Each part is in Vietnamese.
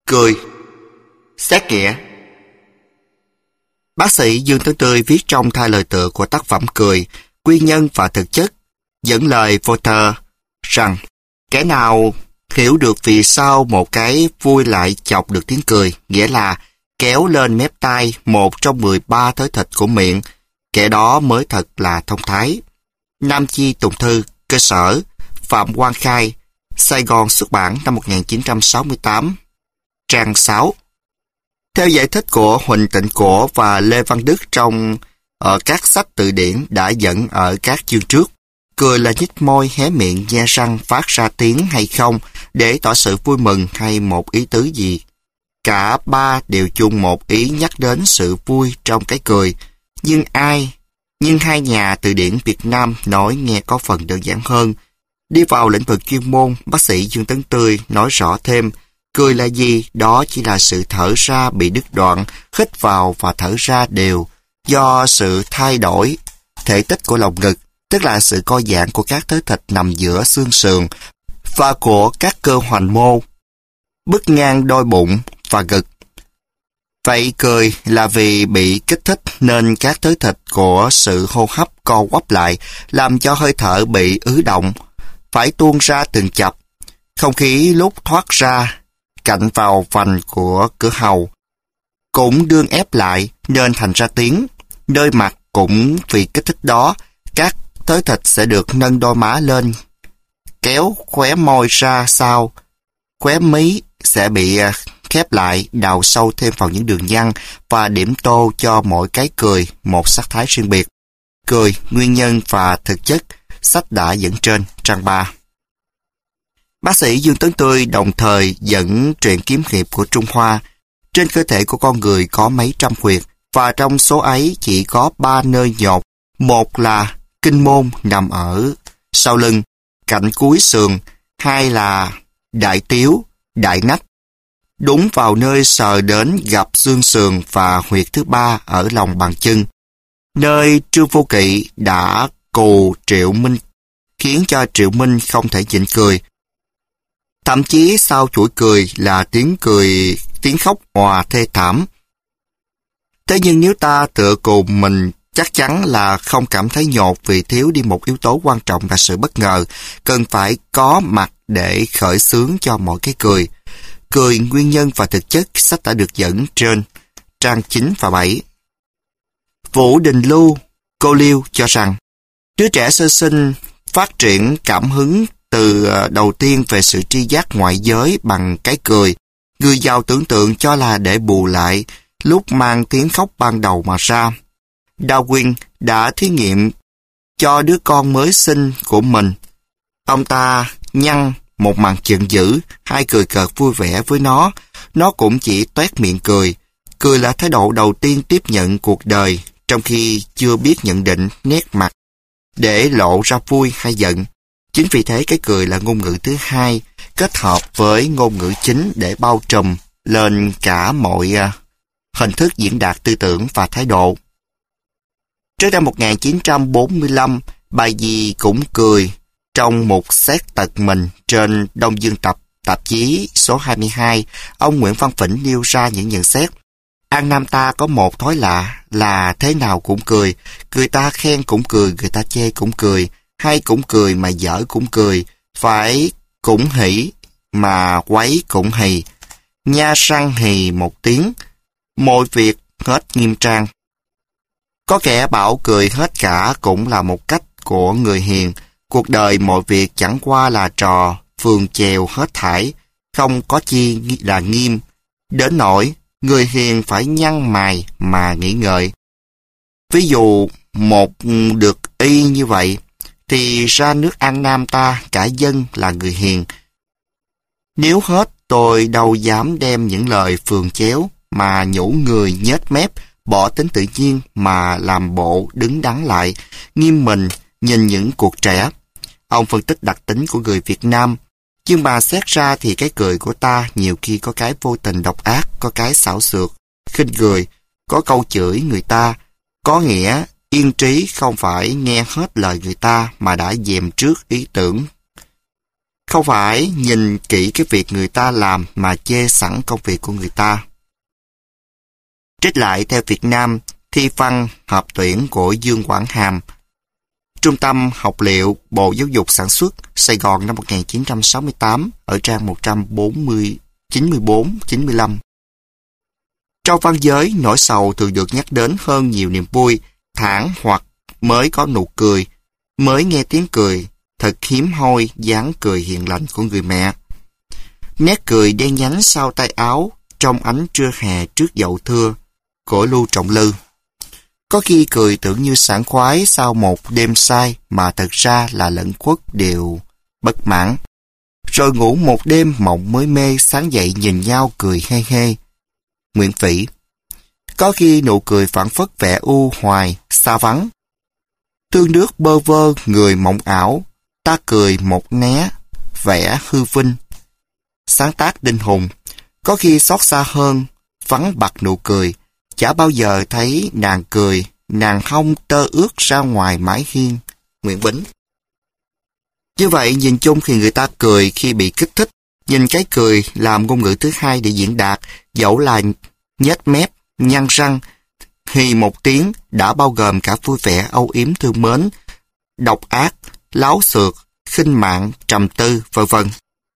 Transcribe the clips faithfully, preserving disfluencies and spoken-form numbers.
Cười. Xét nghĩa. Bác sĩ Dương Tấn Tươi viết trong thay lời tựa của tác phẩm Cười, Nguyên nhân và thực chất, dẫn lời Voltaire rằng kẻ nào hiểu được vì sao một cái vui lại chọc được tiếng cười, nghĩa là kéo lên mép tai một trong mười ba thớ thịt của miệng, kẻ đó mới thật là thông thái. Nam Chi Tùng Thư, cơ sở, Phạm Quang Khai, Sài Gòn xuất bản năm một nghìn chín trăm sáu mươi tám, trang sáu. Theo giải thích của Huỳnh Tịnh Cổ và Lê Văn Đức trong ở các sách từ điển đã dẫn ở các chương trước, cười là nhếch môi, hé miệng, nhe răng, phát ra tiếng hay không để tỏ sự vui mừng hay một ý tứ gì. Cả ba đều chung một ý nhắc đến sự vui trong cái cười, nhưng ai, nhưng hai nhà từ điển Việt Nam nói nghe có phần đơn giản hơn. Đi vào lĩnh vực chuyên môn, bác sĩ Dương Tấn Tươi nói rõ thêm, cười là gì? Đó chỉ là sự thở ra bị đứt đoạn, hít vào và thở ra đều, do sự thay đổi thể tích của lồng ngực, tức là sự co giãn của các thớ thịt nằm giữa xương sườn và của các cơ hoành mô, bứt ngang đôi bụng và ngực. Vậy cười là vì bị kích thích nên các thớ thịt của sự hô hấp co quắp lại, làm cho hơi thở bị ứ động, phải tuôn ra từng chập. Không khí lúc thoát ra cạnh vào vành của cửa hầu cũng đương ép lại nên thành ra tiếng. Nơi mặt cũng vì kích thích đó, các thớ thịt sẽ được nâng đôi má lên, kéo khóe môi ra sau, khóe mí sẽ bị khép lại, đào sâu thêm vào những đường nhăn và điểm tô cho mỗi cái cười một sắc thái riêng biệt. Cười, nguyên nhân và thực chất, sách đã dẫn trên, trang ba. Bác sĩ Dương Tấn Tươi đồng thời dẫn truyện kiếm hiệp của Trung Hoa. Trên cơ thể của con người có mấy trăm huyệt, và trong số ấy chỉ có ba nơi nhột. Một là kinh môn nằm ở sau lưng, cạnh cuối sườn. Hai là đại tiếu, đại nách, đúng vào nơi sờ đến gặp xương sườn, và huyệt thứ ba ở lòng bàn chân, nơi Trương Vô Kỵ đã cù Triệu Minh, khiến cho Triệu Minh không thể nhịn cười. Thậm chí sau chuỗi cười là tiếng cười, tiếng khóc òa thê thảm. Thế nhưng nếu ta tựa cùng mình chắc chắn là không cảm thấy nhột, vì thiếu đi một yếu tố quan trọng là sự bất ngờ, cần phải có mặt để khởi xướng cho mọi cái cười. Cười, nguyên nhân và thực chất, sách đã được dẫn trên, trang chín và bảy. Vũ Đình Lưu, cô Liêu cho rằng, đứa trẻ sơ sinh phát triển cảm hứng từ đầu tiên về sự tri giác ngoại giới bằng cái cười. Người giàu tưởng tượng cho là để bù lại lúc mang tiếng khóc ban đầu mà ra. Darwin đã thí nghiệm cho đứa con mới sinh của mình. Ông ta nhăn một màn giận dữ, hay cười cợt vui vẻ với nó. Nó cũng chỉ toét miệng cười. Cười là thái độ đầu tiên tiếp nhận cuộc đời, trong khi chưa biết nhận định nét mặt để lộ ra vui hay giận. Chính vì thế cái cười là ngôn ngữ thứ hai, kết hợp với ngôn ngữ chính để bao trùm lên cả mọi uh, hình thức diễn đạt tư tưởng và thái độ. Trước năm một nghìn chín trăm bốn mươi lăm, bài gì cũng cười trong một xét tật mình trên Đông Dương Tập, tạp chí số hai mươi hai, ông Nguyễn Văn Phỉnh nêu ra những nhận xét. An Nam ta có một thói lạ là thế nào cũng cười, người ta khen cũng cười, người ta chê cũng cười, hay cũng cười mà dở cũng cười, phải cũng hỉ mà quấy cũng hì, nha răng hì một tiếng, mọi việc hết nghiêm trang. Có kẻ bảo cười hết cả cũng là một cách của người hiền, cuộc đời mọi việc chẳng qua là trò phường chèo hết thảy, không có chi là nghiêm, đến nỗi người hiền phải nhăn mày mà nghĩ ngợi. Ví dụ một được y như vậy, thì ra nước An Nam ta cả dân là người hiền. Nếu hết tôi đâu dám đem những lời phường chéo mà nhủ người nhếch mép, bỏ tính tự nhiên mà làm bộ đứng đắn lại, nghiêm mình nhìn những cuộc trẻ. Ông phân tích đặc tính của người Việt Nam, nhưng mà xét ra thì cái cười của ta nhiều khi có cái vô tình độc ác, có cái xảo xược, khinh người, có câu chửi người ta, có nghĩa yên trí không phải nghe hết lời người ta mà đã dèm trước ý tưởng Không phải nhìn kỹ cái việc người ta làm mà chê sẵn công việc của người ta. Trích lại theo Việt Nam, thi văn hợp tuyển của Dương Quảng Hàm, Trung tâm Học liệu Bộ Giáo dục Sản xuất, Sài Gòn năm một nghìn chín trăm sáu mươi tám, ở trang một trăm chín mươi bốn chín mươi lăm. Trong văn giới, nỗi sầu thường được nhắc đến hơn nhiều niềm vui, thản hoặc mới có nụ cười, mới nghe tiếng cười, thật hiếm hoi dáng cười hiền lành của người mẹ. Nét cười đen nhánh sau tay áo, trong ánh trưa hè trước dậu thưa, của Lưu Trọng Lư. Có khi cười tưởng như sảng khoái sau một đêm say mà thật ra là lẫn khuất đều bất mãn. Rồi ngủ một đêm mộng mới mê, sáng dậy nhìn nhau cười hê hê. Nguyễn Phỉ. Có khi nụ cười phảng phất vẻ u hoài, xa vắng. Tương nước bơ vơ, người mộng ảo, ta cười một né, vẻ hư vinh. Sáng tác Đinh Hùng. Có khi xót xa hơn, vắng bặt nụ cười, chả bao giờ thấy nàng cười, nàng hông tơ ướt ra ngoài mái hiên. Nguyễn Bính. Như vậy, nhìn chung khi người ta cười khi bị kích thích, nhìn cái cười làm ngôn ngữ thứ hai để diễn đạt, dẫu là nhếch mép, nhăn răng, thì một tiếng đã bao gồm cả vui vẻ, âu yếm thương mến, độc ác, láo xược, khinh mạng, trầm tư, vân vân.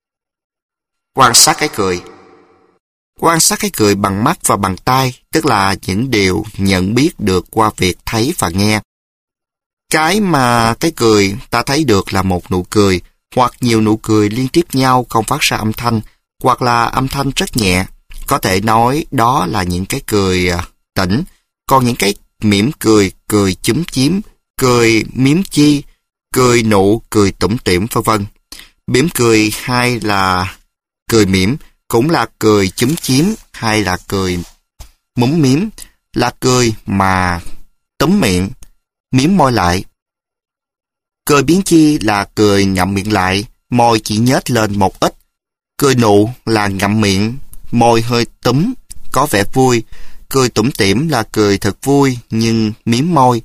Quan sát cái cười. Quan sát cái cười bằng mắt và bằng tai, tức là những điều nhận biết được qua việc thấy và nghe. Cái mà cái cười ta thấy được là một nụ cười, hoặc nhiều nụ cười liên tiếp nhau không phát ra âm thanh, hoặc là âm thanh rất nhẹ. Có thể nói đó là những cái cười tỉnh, còn những cái mỉm cười, cười chúm chím, cười miếm chi, cười nụ, cười tủm tỉm, vân vân. Mỉm cười hay là cười mỉm, cũng là cười chúm chím hay là cười múm miếm, là cười mà túm miệng, miếm môi lại. Cười biến chi là cười ngậm miệng lại, môi chỉ nhếch lên một ít. Cười nụ là ngậm miệng, môi hơi túm, có vẻ vui. Cười tủm tỉm là cười thật vui nhưng miếm môi.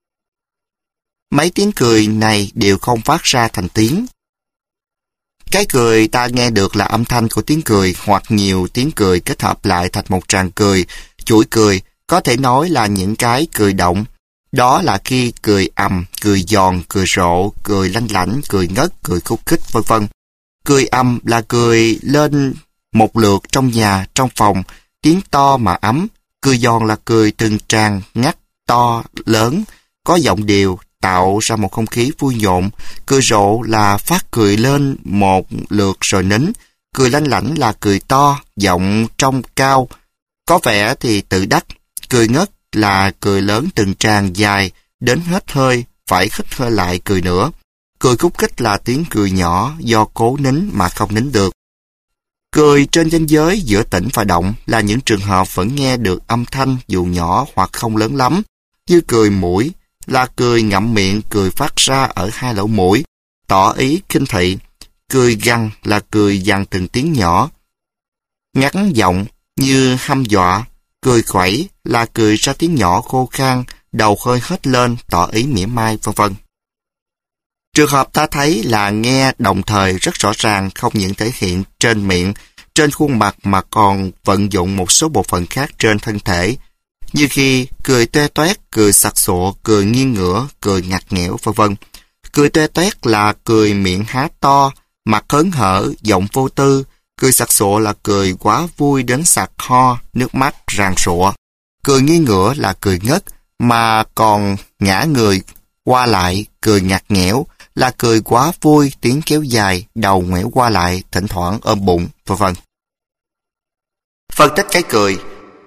Mấy tiếng cười này đều không phát ra thành tiếng. Cái cười ta nghe được là âm thanh của tiếng cười hoặc nhiều tiếng cười kết hợp lại thành một tràng cười, chuỗi cười, có thể nói là những cái cười động. Đó là khi cười ầm, cười giòn, cười rộ, cười lanh lảnh, cười ngất, cười khúc khích, vân vân. Cười ầm là cười lên một lượt trong nhà, trong phòng, tiếng to mà ấm. Cười giòn là cười từng tràng, ngắt, to, lớn, có giọng đều, tạo ra một không khí vui nhộn. Cười rộ là phát cười lên một lượt rồi nín. Cười lanh lảnh là cười to, giọng trong cao, có vẻ thì tự đắc. Cười ngất là cười lớn từng tràng dài, đến hết hơi, phải hít hơi lại cười nữa. Cười khúc khích là tiếng cười nhỏ do cố nín mà không nín được. Cười trên ranh giới giữa tĩnh và động là những trường hợp vẫn nghe được âm thanh dù nhỏ hoặc không lớn lắm, như cười mũi là cười ngậm miệng, cười phát ra ở hai lỗ mũi, tỏ ý khinh thị. Cười gằn là cười dằn từng tiếng nhỏ, ngắn giọng như hăm dọa. Cười khuẩy là cười ra tiếng nhỏ khô khan, đầu hơi hết lên, tỏ ý mỉa mai, vân vân. Trường hợp ta thấy là nghe đồng thời rất rõ ràng, không những thể hiện trên miệng, trên khuôn mặt mà còn vận dụng một số bộ phận khác trên thân thể, như khi cười toe toét, cười sặc sụa, cười nghiêng ngửa, cười ngặt nghẽo, vân vân. Cười toe toét là cười miệng há to, mặt hớn hở, giọng vô tư. Cười sặc sụa là cười quá vui đến sặc ho, nước mắt ràn rụa. Cười nghiêng ngửa là cười ngất, mà còn ngã người qua lại. Cười ngặt nghẽo là cười quá vui, tiếng kéo dài, đầu ngoẻo qua lại, thỉnh thoảng ôm bụng, vân vân. Phân tích cái cười.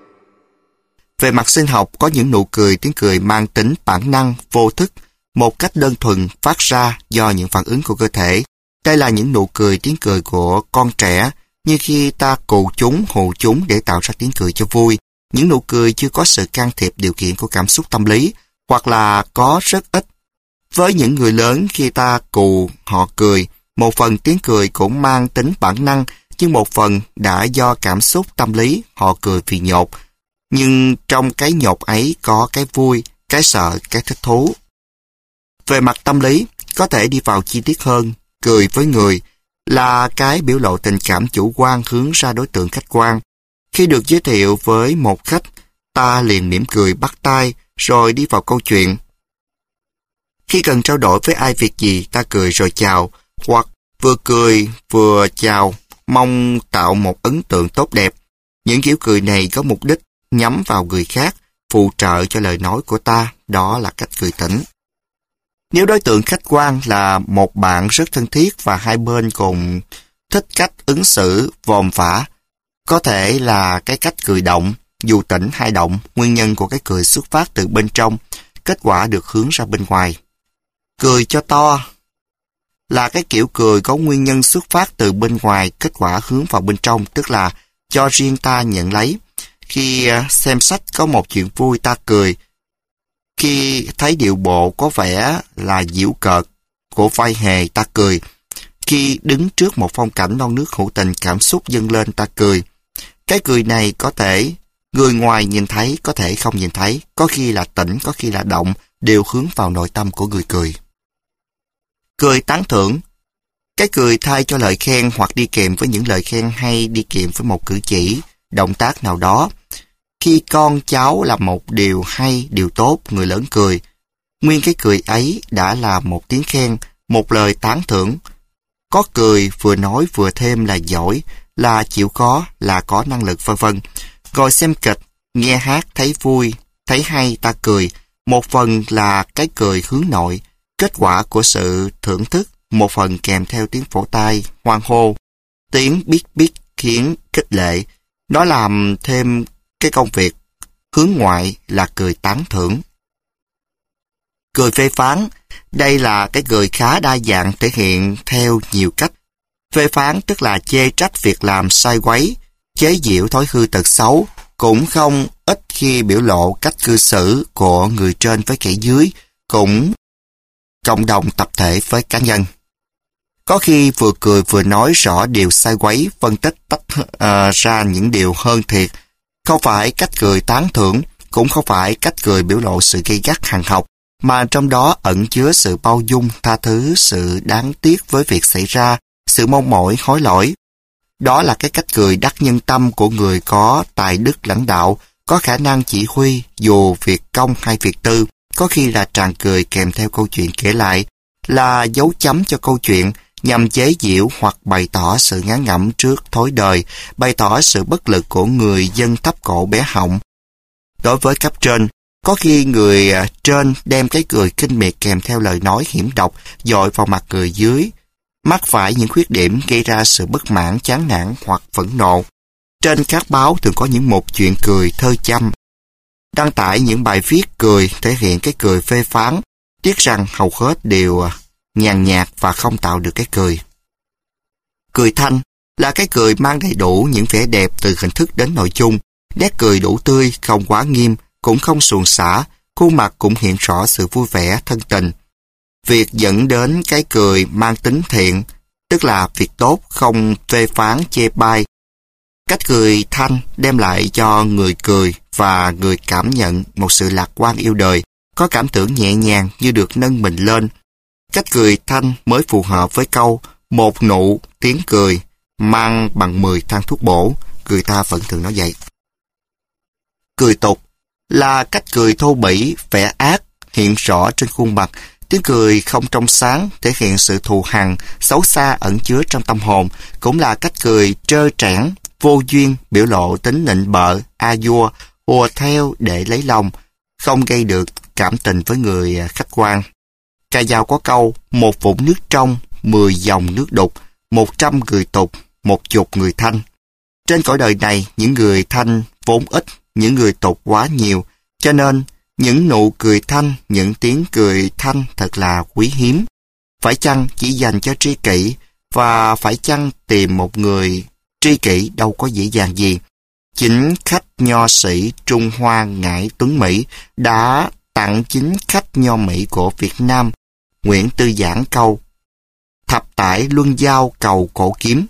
Về mặt sinh học, có những nụ cười, tiếng cười mang tính bản năng, vô thức, một cách đơn thuần phát ra do những phản ứng của cơ thể. Đây là những nụ cười, tiếng cười của con trẻ, như khi ta cù chúng, hù chúng để tạo ra tiếng cười cho vui. Những nụ cười chưa có sự can thiệp điều kiện của cảm xúc tâm lý, hoặc là có rất ít. Với những người lớn, khi ta cù họ cười, một phần tiếng cười cũng mang tính bản năng, nhưng một phần đã do cảm xúc tâm lý, họ cười vì nhột. Nhưng trong cái nhột ấy có cái vui, cái sợ, cái thích thú. Về mặt tâm lý, có thể đi vào chi tiết hơn, cười với người là cái biểu lộ tình cảm chủ quan hướng ra đối tượng khách quan. Khi được giới thiệu với một khách, ta liền mỉm cười bắt tay rồi đi vào câu chuyện. Khi cần trao đổi với ai việc gì, ta cười rồi chào, hoặc vừa cười vừa chào, mong tạo một ấn tượng tốt đẹp. Những kiểu cười này có mục đích nhắm vào người khác, phụ trợ cho lời nói của ta, đó là cách cười tỉnh. Nếu đối tượng khách quan là một bạn rất thân thiết và hai bên cùng thích cách ứng xử vòm vã, có thể là cái cách cười động, dù tỉnh hay động, nguyên nhân của cái cười xuất phát từ bên trong, kết quả được hướng ra bên ngoài. Cười cho to là cái kiểu cười có nguyên nhân xuất phát từ bên ngoài, kết quả hướng vào bên trong, tức là cho riêng ta nhận lấy. Khi xem sách có một chuyện vui ta cười. Khi thấy điệu bộ có vẻ là giễu cợt của vai hề ta cười. Khi đứng trước một phong cảnh non nước hữu tình cảm xúc dâng lên ta cười. Cái cười này có thể người ngoài nhìn thấy, có thể không nhìn thấy, có khi là tỉnh, có khi là động, đều hướng vào nội tâm của người cười. Cười tán thưởng. Cái cười thay cho lời khen hoặc đi kèm với những lời khen hay đi kèm với một cử chỉ, động tác nào đó. Khi con cháu làm một điều hay, điều tốt, người lớn cười. Nguyên cái cười ấy đã là một tiếng khen, một lời tán thưởng. Có cười vừa nói vừa thêm là giỏi, là chịu khó, là có năng lực vân vân. Ngồi xem kịch, nghe hát thấy vui, thấy hay ta cười. Một phần là cái cười hướng nội, kết quả của sự thưởng thức, một phần kèm theo tiếng vỗ tay, hoan hô. Tiếng biết biết khiến khích lệ. Nó làm thêm cái công việc. Hướng ngoại là cười tán thưởng. Cười phê phán. Đây là cái cười khá đa dạng, thể hiện theo nhiều cách. Phê phán tức là chê trách việc làm sai quấy, chế giễu thói hư tật xấu, cũng không ít khi biểu lộ cách cư xử của người trên với kẻ dưới, cũng cộng đồng tập thể với cá nhân. Có khi vừa cười vừa nói rõ điều sai quấy, phân tích tách uh, ra những điều hơn thiệt. Không phải cách cười tán thưởng, cũng không phải cách cười biểu lộ sự gay gắt hằn học, mà trong đó ẩn chứa sự bao dung, tha thứ, sự đáng tiếc với việc xảy ra, sự mong mỏi, hối lỗi. Đó là cái cách cười đắc nhân tâm của người có tài đức lãnh đạo, có khả năng chỉ huy, dù việc công hay việc tư, có khi là tràng cười kèm theo câu chuyện kể lại, là dấu chấm cho câu chuyện, nhằm chế giễu hoặc bày tỏ sự ngán ngẩm trước thói đời, bày tỏ sự bất lực của người dân thấp cổ bé họng. Đối với cấp trên, có khi người trên đem cái cười kinh miệt kèm theo lời nói hiểm độc dội vào mặt người dưới, mắc phải những khuyết điểm gây ra sự bất mãn, chán nản hoặc phẫn nộ. Trên các báo thường có những mục chuyện cười, thơ châm, đăng tải những bài viết cười thể hiện cái cười phê phán, tiếc rằng hầu hết đều nhàn nhạt và không tạo được cái cười. Cười thanh là cái cười mang đầy đủ những vẻ đẹp từ hình thức đến nội dung, nét cười đủ tươi, không quá nghiêm, cũng không suồng sã, khuôn mặt cũng hiện rõ sự vui vẻ, thân tình. Việc dẫn đến cái cười mang tính thiện, tức là việc tốt, không phê phán, chê bai. Cách cười thanh đem lại cho người cười và người cảm nhận một sự lạc quan yêu đời, có cảm tưởng nhẹ nhàng như được nâng mình lên. Cách cười thanh mới phù hợp với câu một nụ tiếng cười mang bằng mười thang thuốc bổ, người ta vẫn thường nói vậy. Cười tục là cách cười thô bỉ, vẻ ác, hiện rõ trên khuôn mặt. Tiếng cười không trong sáng, thể hiện sự thù hằn, xấu xa ẩn chứa trong tâm hồn, cũng là cách cười trơ trẽn, vô duyên, biểu lộ tính nịnh bợ, a vua, hùa theo để lấy lòng, không gây được cảm tình với người khách quan. Ca dao có câu, một vũng nước trong, mười dòng nước đục, một trăm người tục, một chục người thanh. Trên cõi đời này, những người thanh vốn ít, những người tục quá nhiều, cho nên những nụ cười thanh, những tiếng cười thanh thật là quý hiếm. Phải chăng chỉ dành cho tri kỷ, và phải chăng tìm một người tri kỷ đâu có dễ dàng gì. Chính khách nho sĩ Trung Hoa Ngải Tuấn Mỹ đã tặng chính khách nho Mỹ của Việt Nam Nguyễn Tư Giảng câu thập tải luân giao cầu cổ kiếm.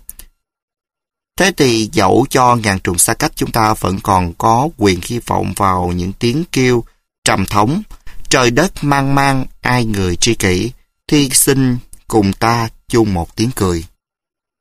Thế thì dẫu cho ngàn trùng xa cách, chúng ta vẫn còn có quyền hy vọng vào những tiếng kêu trầm thống, trời đất mang mang ai người tri kỷ, thì xin cùng ta chung một tiếng cười.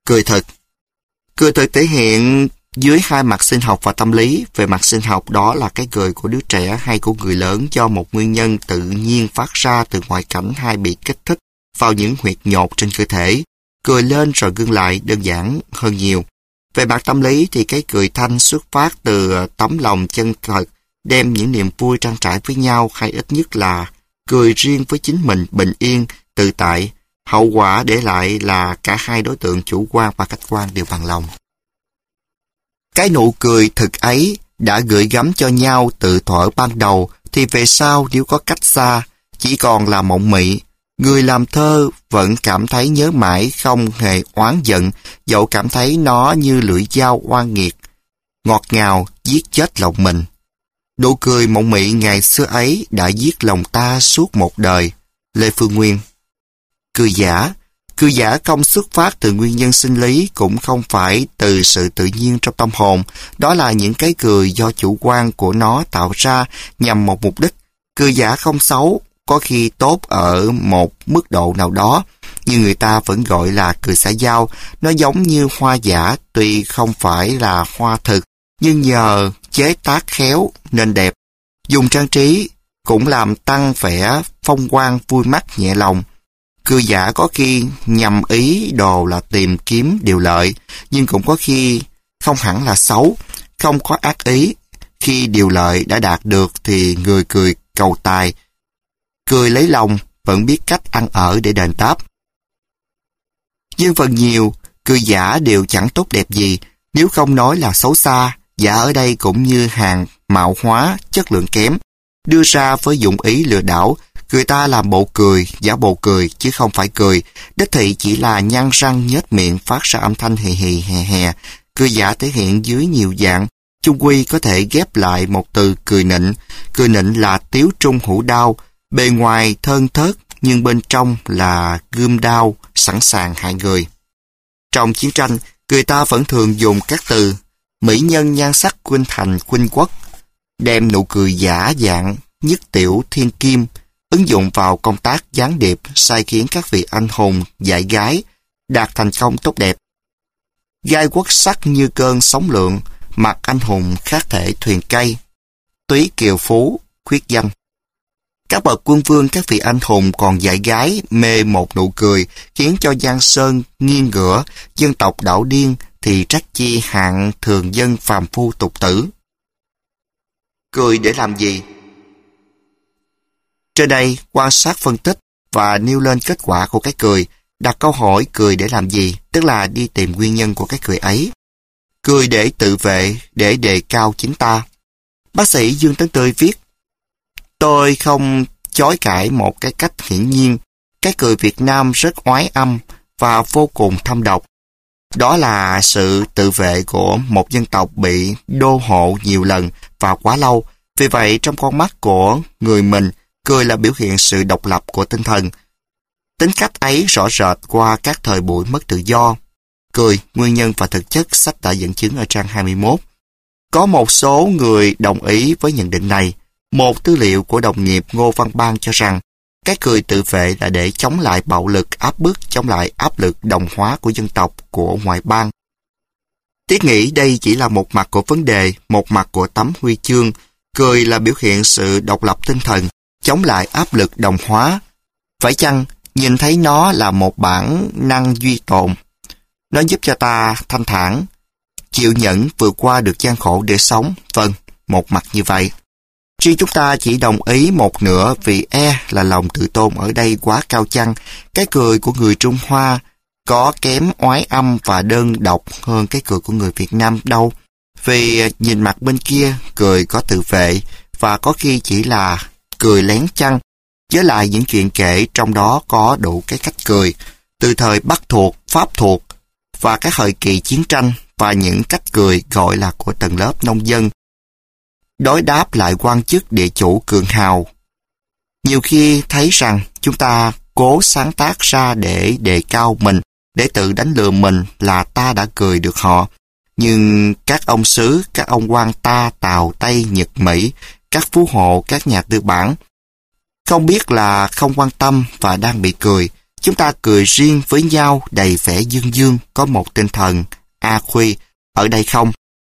Cười thực. Cười thực thể hiện dưới hai mặt sinh học và tâm lý. Về mặt sinh học, đó là cái cười của đứa trẻ hay của người lớn do một nguyên nhân tự nhiên phát ra từ ngoại cảnh hay bị kích thích vào những huyệt nhột trên cơ thể. Cười lên rồi ngưng lại đơn giản hơn nhiều. Về mặt tâm lý thì cái cười thanh xuất phát từ tấm lòng chân thật, đem những niềm vui trang trải với nhau, hay ít nhất là cười riêng với chính mình bình yên, tự tại. Hậu quả để lại là cả hai đối tượng chủ quan và khách quan đều bằng lòng. Cái nụ cười thực ấy đã gửi gắm cho nhau từ thuở ban đầu, thì về sau nếu có cách xa, chỉ còn là mộng mị. Người làm thơ vẫn cảm thấy nhớ mãi, không hề oán giận, dẫu cảm thấy nó như lưỡi dao oan nghiệt, ngọt ngào giết chết lòng mình. Nụ cười mộng mị ngày xưa ấy đã giết lòng ta suốt một đời. Lê Phương Nguyên. Cười giả. Cười giả không xuất phát từ nguyên nhân sinh lý, cũng không phải từ sự tự nhiên trong tâm hồn. Đó là những cái cười do chủ quan của nó tạo ra nhằm một mục đích. Cười giả không xấu, có khi tốt ở một mức độ nào đó, nhưng người ta vẫn gọi là cười xã giao. Nó giống như hoa giả, tuy không phải là hoa thực, nhưng nhờ chế tác khéo nên đẹp. Dùng trang trí cũng làm tăng vẻ phong quang vui mắt nhẹ lòng. Cười giả có khi nhằm ý đồ là tìm kiếm điều lợi, nhưng cũng có khi không hẳn là xấu, không có ác ý. Khi điều lợi đã đạt được thì người cười cầu tài, cười lấy lòng, vẫn biết cách ăn ở để đền đáp. Nhưng phần nhiều, cười giả đều chẳng tốt đẹp gì, nếu không nói là xấu xa. Giả ở đây cũng như hàng mạo hóa, chất lượng kém, đưa ra với dụng ý lừa đảo. Người ta làm bộ cười, giả bộ cười, chứ không phải cười. Đích thị chỉ là nhăn răng nhếch miệng phát ra âm thanh hì hì hè hè. Cười giả thể hiện dưới nhiều dạng, chung quy có thể ghép lại một từ cười nịnh. Cười nịnh là tiếu trung hữu đao, bề ngoài thơn thớt nhưng bên trong là gươm đao, sẵn sàng hại người. Trong chiến tranh, người ta vẫn thường dùng các từ mỹ nhân nhan sắc khuynh thành khuynh quốc, đem nụ cười giả dạng nhất tiểu thiên kim ứng dụng vào công tác gián điệp, sai khiến các vị anh hùng dạy gái đạt thành công tốt đẹp. Gai quốc sắc như cơn sóng lượng, mặt anh hùng khác thể thuyền cây, túy kiều phú khuyết danh. Các bậc quân vương, các vị anh hùng còn dạy gái mê một nụ cười, khiến cho giang sơn nghiêng ngửa, dân tộc đảo điên, thì trách chi hạng thường dân phàm phu tục tử. Cười để làm gì? Trên đây, quan sát phân tích và nêu lên kết quả của cái cười, đặt câu hỏi cười để làm gì, tức là đi tìm nguyên nhân của cái cười ấy. Cười để tự vệ, để đề cao chính ta. Bác sĩ Dương Tấn Tươi viết: Tôi không chối cãi một cái cách hiển nhiên, cái cười Việt Nam rất oái âm và vô cùng thâm độc. Đó là sự tự vệ của một dân tộc bị đô hộ nhiều lần và quá lâu. Vì vậy, trong con mắt của người mình, cười là biểu hiện sự độc lập của tinh thần. Tính cách ấy rõ rệt qua các thời buổi mất tự do. Cười, nguyên nhân và thực chất, sách đã dẫn chứng ở trang hai mươi mốt. Có một số người đồng ý với nhận định này. Một tư liệu của đồng nghiệp Ngô Văn Ban cho rằng, cái cười tự vệ là để chống lại bạo lực áp bức, chống lại áp lực đồng hóa của dân tộc, của ngoại bang. Thiết nghĩ đây chỉ là một mặt của vấn đề, một mặt của tấm huy chương. Cười là biểu hiện sự độc lập tinh thần, chống lại áp lực đồng hóa. Phải chăng nhìn thấy nó là một bản năng duy tồn? Nó giúp cho ta thanh thản, chịu nhẫn vượt qua được gian khổ để sống. Vâng, một mặt như vậy. Riêng chúng ta chỉ đồng ý một nửa vì e là lòng tự tôn ở đây quá cao chăng. Cái cười của người Trung Hoa có kém oái âm và đơn độc hơn cái cười của người Việt Nam đâu. Vì nhìn mặt bên kia, cười có tự vệ và có khi chỉ là cười lén chăng. Với lại những chuyện kể trong đó có đủ cái cách cười, từ thời Bắc thuộc, Pháp thuộc và các thời kỳ chiến tranh, và những cách cười gọi là của tầng lớp nông dân đối đáp lại quan chức địa chủ cường hào. Nhiều khi thấy rằng chúng ta cố sáng tác ra để đề cao mình, để tự đánh lừa mình là ta đã cười được họ. Nhưng các ông sứ, các ông quan ta, Tàu, Tây, Nhật, Mỹ, các phú hộ, các nhà tư bản không biết là không quan tâm và đang bị cười. Chúng ta cười riêng với nhau đầy vẻ dương dương, có một tinh thần a khuy ở đây không?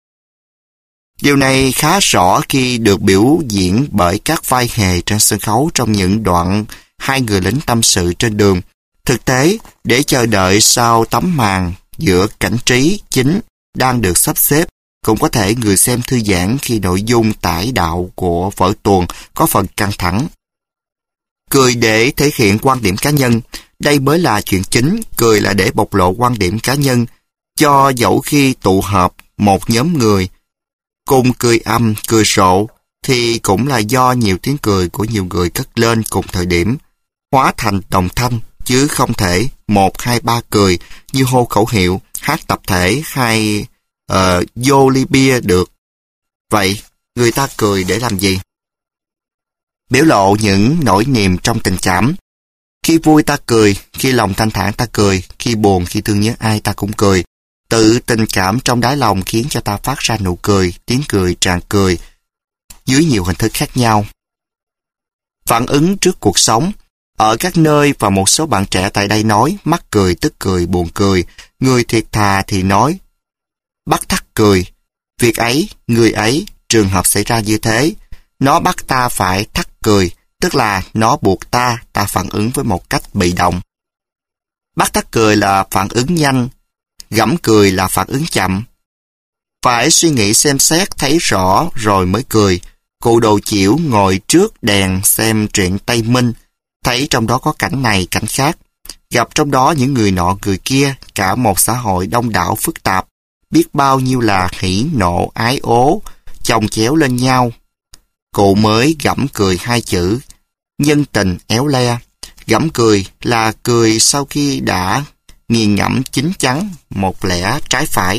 Điều này khá rõ khi được biểu diễn bởi các vai hề trên sân khấu trong những đoạn hai người lính tâm sự trên đường. Thực tế, để chờ đợi sau tấm màn giữa cảnh trí chính đang được sắp xếp, cũng có thể người xem thư giãn khi nội dung tải đạo của vở tuồng có phần căng thẳng. Cười để thể hiện quan điểm cá nhân, đây mới là chuyện chính. Cười là để bộc lộ quan điểm cá nhân, cho dẫu khi tụ họp một nhóm người cùng cười âm, cười rộ, thì cũng là do nhiều tiếng cười của nhiều người cất lên cùng thời điểm, hóa thành đồng thanh, chứ không thể một, hai, ba cười như hô khẩu hiệu, hát tập thể hay uh, vô ly bia được. Vậy, người ta cười để làm gì? Biểu lộ những nỗi niềm trong tình cảm. Khi vui ta cười, khi lòng thanh thản ta cười, khi buồn, khi thương nhớ ai ta cũng cười. Tự tình cảm trong đáy lòng khiến cho ta phát ra nụ cười, tiếng cười, tràn cười, dưới nhiều hình thức khác nhau. Phản ứng trước cuộc sống. Ở các nơi và một số bạn trẻ tại đây nói, mắc cười, tức cười, buồn cười. Người thiệt thà thì nói, bắt thắt cười. Việc ấy, người ấy, trường hợp xảy ra như thế. Nó bắt ta phải thắt cười, tức là nó buộc ta, ta phản ứng với một cách bị động. Bắt thắt cười là phản ứng nhanh, gẫm cười là phản ứng chậm. Phải suy nghĩ xem xét thấy rõ rồi mới cười. Cụ Đồ Chiểu ngồi trước đèn xem truyện Tây Minh, thấy trong đó có cảnh này cảnh khác, gặp trong đó những người nọ người kia, cả một xã hội đông đảo phức tạp, biết bao nhiêu là hỉ nộ ái ố, chồng chéo lên nhau. Cụ mới gẫm cười hai chữ, nhân tình éo le. Gẫm cười là cười sau khi đã nghiền ngẫm chín chắn một lẽ trái phải.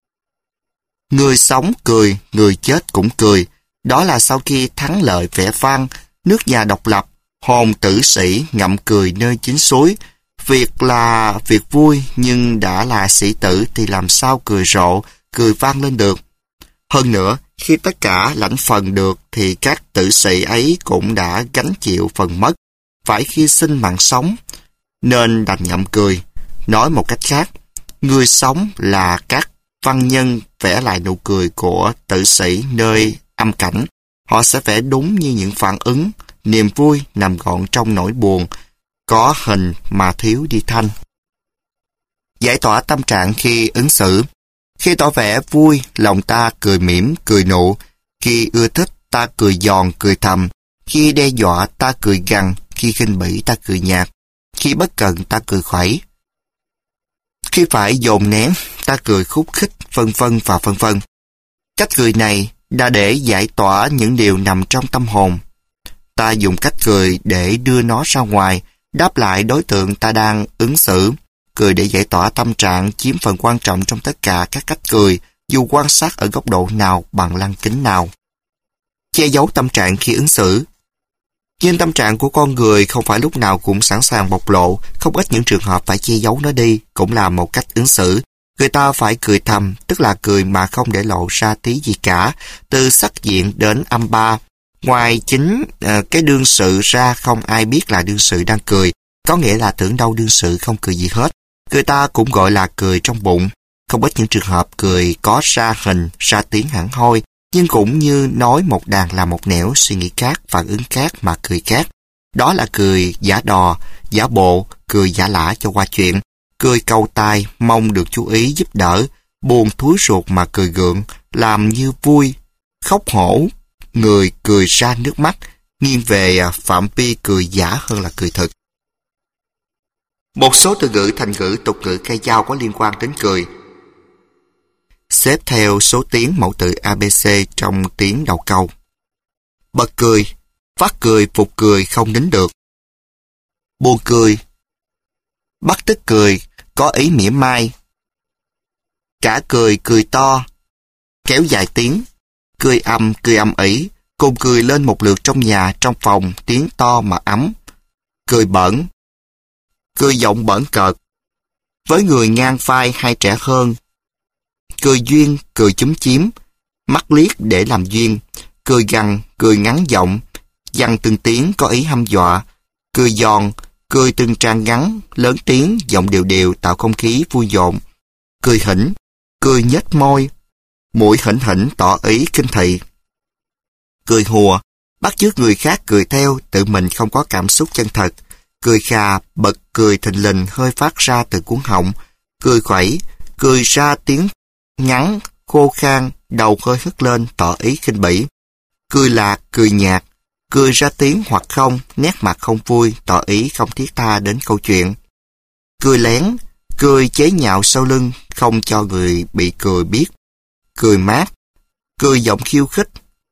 Người sống cười, người chết cũng cười. Đó là sau khi thắng lợi vẻ vang, nước nhà độc lập, hồn tử sĩ ngậm cười nơi chính suối. Việc là việc vui, nhưng đã là sĩ tử thì làm sao cười rộ, cười vang lên được. Hơn nữa, khi tất cả lãnh phần được thì các tử sĩ ấy cũng đã gánh chịu phần mất, phải hy sinh mạng sống, nên đành ngậm cười. Nói một cách khác, người sống là các văn nhân vẽ lại nụ cười của tử sĩ nơi âm cảnh. Họ sẽ vẽ đúng như những phản ứng, niềm vui nằm gọn trong nỗi buồn, có hình mà thiếu đi thanh. Giải tỏa tâm trạng khi ứng xử. Khi tỏ vẻ vui, lòng ta cười mỉm, cười nụ. Khi ưa thích, ta cười giòn, cười thầm. Khi đe dọa, ta cười gằn. Khi khinh bỉ, ta cười nhạt. Khi bất cần, ta cười khuẩy. Khi phải dồn nén, ta cười khúc khích, vân vân và vân vân. Cách cười này đã để giải tỏa những điều nằm trong tâm hồn. Ta dùng cách cười để đưa nó ra ngoài, đáp lại đối tượng ta đang ứng xử. Cười để giải tỏa tâm trạng chiếm phần quan trọng trong tất cả các cách cười, dù quan sát ở góc độ nào, bằng lăng kính nào. Che giấu tâm trạng khi ứng xử. Nhưng tâm trạng của con người không phải lúc nào cũng sẵn sàng bộc lộ, không ít những trường hợp phải che giấu nó đi, cũng là một cách ứng xử. Người ta phải cười thầm, tức là cười mà không để lộ ra tí gì cả, từ sắc diện đến âm ba. Ngoài chính uh, cái đương sự ra không ai biết là đương sự đang cười, có nghĩa là tưởng đâu đương sự không cười gì hết. Người ta cũng gọi là cười trong bụng. Không ít những trường hợp cười có ra hình, ra tiếng hẳn hoi, nhưng cũng như nói một đàn là một nẻo, suy nghĩ khác, phản ứng khác mà cười khác. Đó là cười giả đò, giả bộ, cười giả lả cho qua chuyện. Cười cầu tài, mong được chú ý giúp đỡ, buồn thúi ruột mà cười gượng, làm như vui, khóc hổ, người cười ra nước mắt, nghiêng về phạm vi cười giả hơn là cười thực. Một số từ ngữ, thành ngữ, tục ngữ cây dao có liên quan đến cười. Xếp theo số tiếng mẫu tự a bê xê trong tiếng đầu câu. Bật cười, phát cười, phục cười, không nín được. Buồn cười, bắt tức cười, có ý mỉa mai. Cả cười, cười to, kéo dài tiếng. Cười âm, cười âm ỉ, cùng cười lên một lượt trong nhà, trong phòng, tiếng to mà ấm. Cười bẩn, cười giọng bẩn cợt, với người ngang vai hay trẻ hơn. Cười duyên, cười chúm chím, mắt liếc để làm duyên. Cười gằn, cười ngắn giọng, dằn từng tiếng có ý hăm dọa. Cười giòn, Cười từng tràng ngắn, lớn tiếng, giọng đều đều tạo không khí vui nhộn. Cười hỉnh, cười nhếch môi, mũi hỉnh hỉnh tỏ ý kinh thị. Cười hùa, bắt chước người khác cười theo, tự mình không có cảm xúc chân thật. Cười khà, bật cười thình lình hơi phát ra từ cuống họng. Cười khuẩy, cười ra tiếng ngắn, khô khan, đầu hơi hất lên tỏ ý khinh bỉ. Cười lạc, cười nhạt, cười ra tiếng hoặc không, nét mặt không vui, tỏ ý không thiết tha đến câu chuyện. Cười lén, cười chế nhạo sau lưng, không cho người bị cười biết. Cười mát, cười giọng khiêu khích.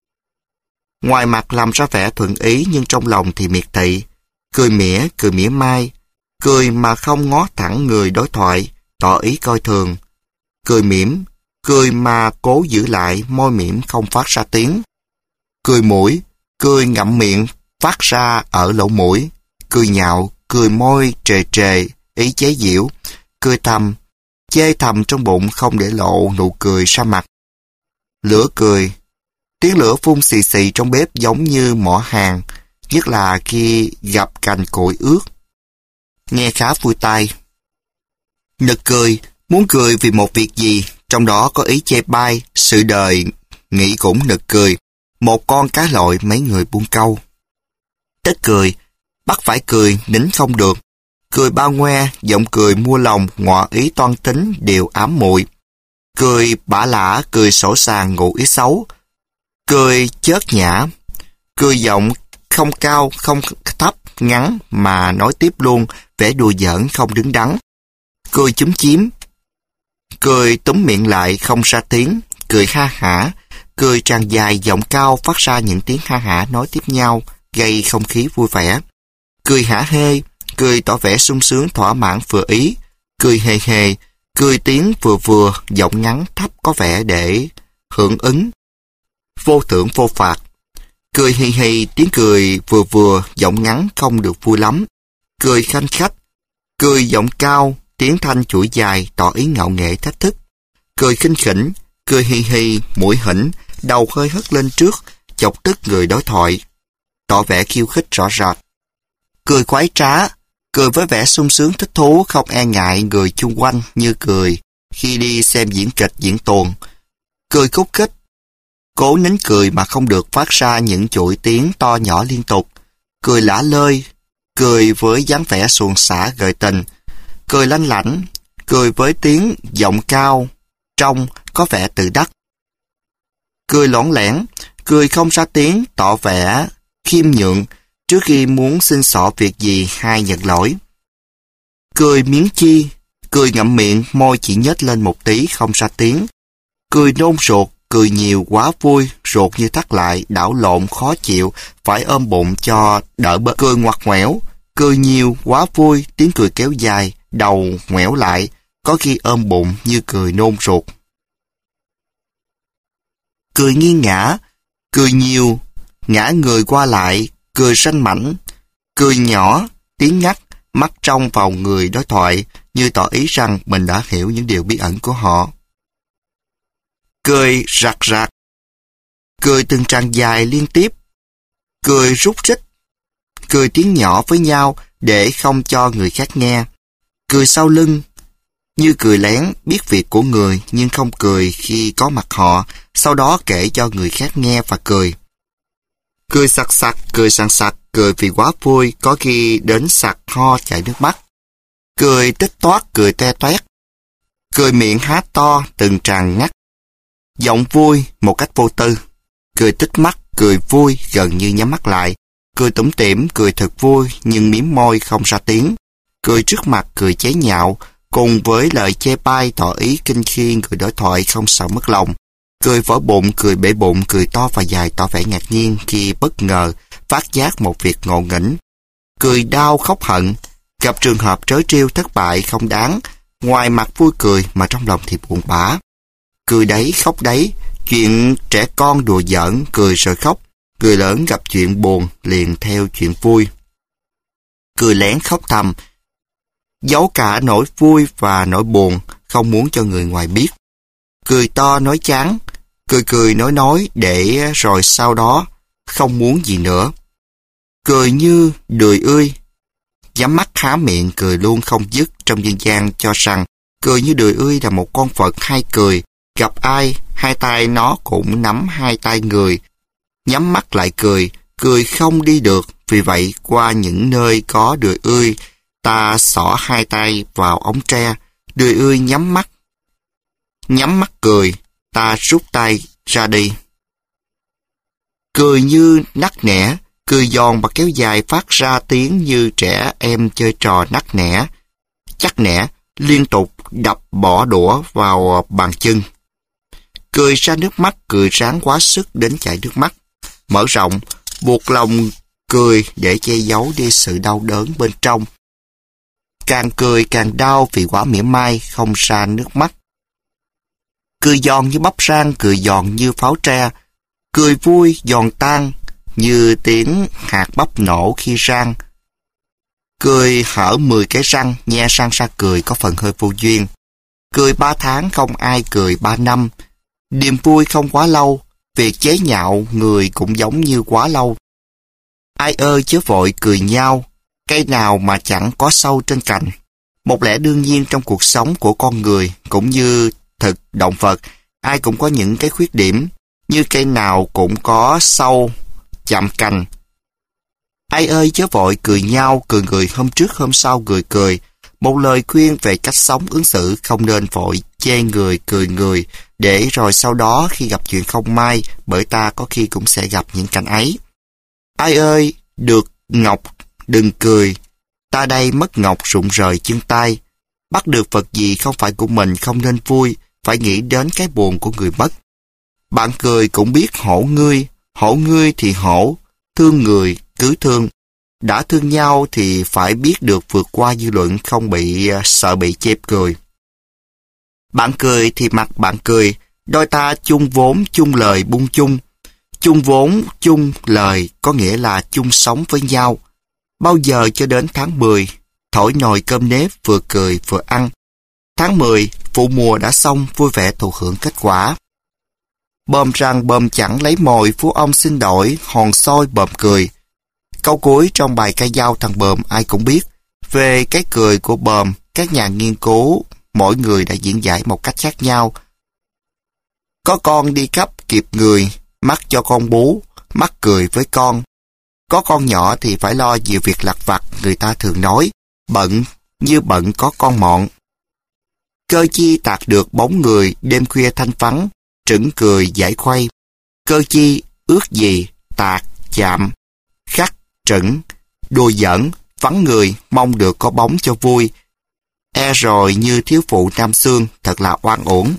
Ngoài mặt làm ra vẻ thuận ý nhưng trong lòng thì miệt thị. Cười mỉa, cười mỉa mai, cười mà không ngó thẳng người đối thoại, tỏ ý coi thường. Cười mỉm, cười mà cố giữ lại, môi mỉm không phát ra tiếng. Cười mũi, cười ngậm miệng, phát ra ở lỗ mũi. Cười nhạo, cười môi trề trề, ý chế giễu. Cười thầm, chê thầm trong bụng không để lộ nụ cười ra mặt. Lửa cười, tiếng lửa phun xì xì trong bếp giống như mỏ hàng, nhất là khi gặp cành củi ướt. Nghe khá vui tai. Nực cười, muốn cười vì một việc gì, trong đó có ý chê bai, sự đời, nghĩ cũng nực cười. Một con cá lội mấy người buông câu. Tức cười, bắt phải cười, nín không được. Cười bao ngoe, giọng cười mua lòng, ngọ ý toan tính, đều ám muội. Cười bả lả, cười sổ sàng ngụ ý xấu. Cười chớt nhã, cười giọng không cao, không thấp, ngắn mà nói tiếp luôn, vẻ đùa giỡn không đứng đắn. Cười chúm chím, cười túm miệng lại không ra tiếng, cười ha hả, cười tràn dài giọng cao phát ra những tiếng ha hả nói tiếp nhau, gây không khí vui vẻ. Cười hả hê, cười tỏ vẻ sung sướng thỏa mãn vừa ý. Cười hề hề, cười tiếng vừa vừa, giọng ngắn thấp có vẻ để hưởng ứng. Vô thưởng vô phạt. Cười hì hì, tiếng cười vừa vừa, giọng ngắn không được vui lắm. Cười khanh khách, cười giọng cao, tiếng thanh chuỗi dài, tỏ ý ngạo nghệ thách thức. Cười khinh khỉnh, cười hì hì, mũi hỉnh, đầu hơi hất lên trước, chọc tức người đối thoại, tỏ vẻ khiêu khích rõ rệt. Cười khoái trá, cười với vẻ sung sướng thích thú, không e ngại người chung quanh như cười khi đi xem diễn kịch diễn tuồng. Cười khúc khích, cố nín cười mà không được phát ra những chuỗi tiếng to nhỏ liên tục. Cười lả lơi, cười với dáng vẻ xuồng xả gợi tình. Cười lanh lảnh, cười với tiếng giọng cao, trong, có vẻ tự đắc. Cười lõng lẻn, cười không ra tiếng, tỏ vẻ khiêm nhượng trước khi muốn xin xỏ việc gì hay nhận lỗi. Cười miếng chi, cười ngậm miệng, môi chỉ nhếch lên một tí không ra tiếng. Cười nôn ruột, cười nhiều quá vui, ruột như thắt lại, đảo lộn khó chịu, phải ôm bụng cho đỡ bớt. Cười ngoặt ngoẻo, cười nhiều quá vui, tiếng cười kéo dài, đầu ngoẻo lại, có khi ôm bụng như cười nôn ruột. Cười nghiêng ngã, cười nhiều, ngã người qua lại, cười ranh mảnh, cười nhỏ, tiếng ngắt, mắt trong vào người đối thoại, như tỏ ý rằng mình đã hiểu những điều bí ẩn của họ. Cười rạc rạc, cười từng tràng dài liên tiếp, cười rút rít, cười tiếng nhỏ với nhau để không cho người khác nghe, cười sau lưng, như cười lén biết việc của người nhưng không cười khi có mặt họ, sau đó kể cho người khác nghe và cười. Cười sặc sặc, cười sằng sặc, cười vì quá vui, có khi đến sặc ho chảy nước mắt. Cười tích toát, cười te toét, cười miệng há to, từng tràng ngắt. Giọng vui một cách vô tư, cười tích mắt, cười vui gần như nhắm mắt lại, cười tủm tỉm, cười thật vui nhưng mím môi không ra tiếng. Cười trước mặt, cười chế nhạo, cùng với lời chê bai tỏ ý kinh khi người đối thoại không sợ mất lòng. Cười vỡ bụng, cười bể bụng, cười to và dài tỏ vẻ ngạc nhiên khi bất ngờ phát giác một việc ngộ nghĩnh. Cười đau khóc hận, gặp trường hợp trớ trêu thất bại không đáng, ngoài mặt vui cười mà trong lòng thì buồn bã. Cười đấy khóc đấy, chuyện trẻ con đùa giỡn, cười rồi khóc, người lớn gặp chuyện buồn liền theo chuyện vui. Cười lén khóc thầm, giấu cả nỗi vui và nỗi buồn, không muốn cho người ngoài biết. Cười to nói chán, cười cười nói nói để rồi sau đó không muốn gì nữa. Cười như đười ươi, nhắm mắt há miệng cười luôn không dứt. Trong dân gian cho rằng cười như đười ươi là một con vật hay cười, gặp ai hai tay nó cũng nắm hai tay người, nhắm mắt lại cười, cười không đi được. Vì vậy qua những nơi có đười ươi, ta xỏ hai tay vào ống tre, đười ươi nhắm mắt nhắm mắt cười, ta rút tay ra đi. Cười như nắc nẻ, cười giòn và kéo dài phát ra tiếng như trẻ em chơi trò nắc nẻ, chắc nẻ, liên tục đập bỏ đũa vào bàn chân. Cười ra nước mắt, cười ráng quá sức đến chảy nước mắt. Mở rộng, buộc lòng cười để che giấu đi sự đau đớn bên trong. Càng cười càng đau vì quá mỉa mai, không ra nước mắt. Cười giòn như bắp rang, cười giòn như pháo tre. Cười vui, giòn tan, như tiếng hạt bắp nổ khi rang. Cười hở mười cái răng, nhe răng ra cười có phần hơi vô duyên. Cười ba tháng không ai cười ba năm. Niềm vui không quá lâu, việc chế nhạo người cũng giống như quá lâu. Ai ơi chớ vội cười nhau, cây nào mà chẳng có sâu trên cành. Một lẽ đương nhiên trong cuộc sống của con người, cũng như thực động vật, ai cũng có những cái khuyết điểm, như cây nào cũng có sâu, chạm cành. Ai ơi chớ vội cười nhau, cười người hôm trước hôm sau cười cười. Một lời khuyên về cách sống ứng xử, không nên vội chê người cười người, để rồi sau đó khi gặp chuyện không may, bởi ta có khi cũng sẽ gặp những cảnh ấy. Ai ơi, được ngọc, đừng cười, ta đây mất ngọc rụng rời chân tay. Bắt được vật gì không phải của mình không nên vui, phải nghĩ đến cái buồn của người mất. Bạn cười cũng biết hổ ngươi, hổ ngươi thì hổ, thương người cứ thương. Đã thương nhau thì phải biết được vượt qua dư luận, không bị uh, sợ bị chê cười. Bạn cười thì mặt bạn cười, đôi ta chung vốn chung lời buông chung. Chung vốn chung lời có nghĩa là chung sống với nhau. Bao giờ cho đến tháng mười, thổi nồi cơm nếp vừa cười vừa ăn. Tháng mười, vụ mùa đã xong, vui vẻ thụ hưởng kết quả. Bờm rằng bờm chẳng lấy mồi, phú ông xin đổi, hòn soi bờm cười. Câu cuối trong bài ca dao thằng bờm ai cũng biết. Về cái cười của bờm, các nhà nghiên cứu, mỗi người đã diễn giải một cách khác nhau. Có con đi khắp kịp người, mắc cho con bú, mắc cười với con. Có con nhỏ thì phải lo nhiều việc lặt vặt, người ta thường nói, bận như bận có con mọn. Cơ chi tạc được bóng người, đêm khuya thanh vắng, trững cười giải khuây. Cơ chi ước gì, tạc, chạm, khắc, trững, đùa giỡn, vắng người, mong được có bóng cho vui. E rồi như thiếu phụ nam xương, thật là oan uổng.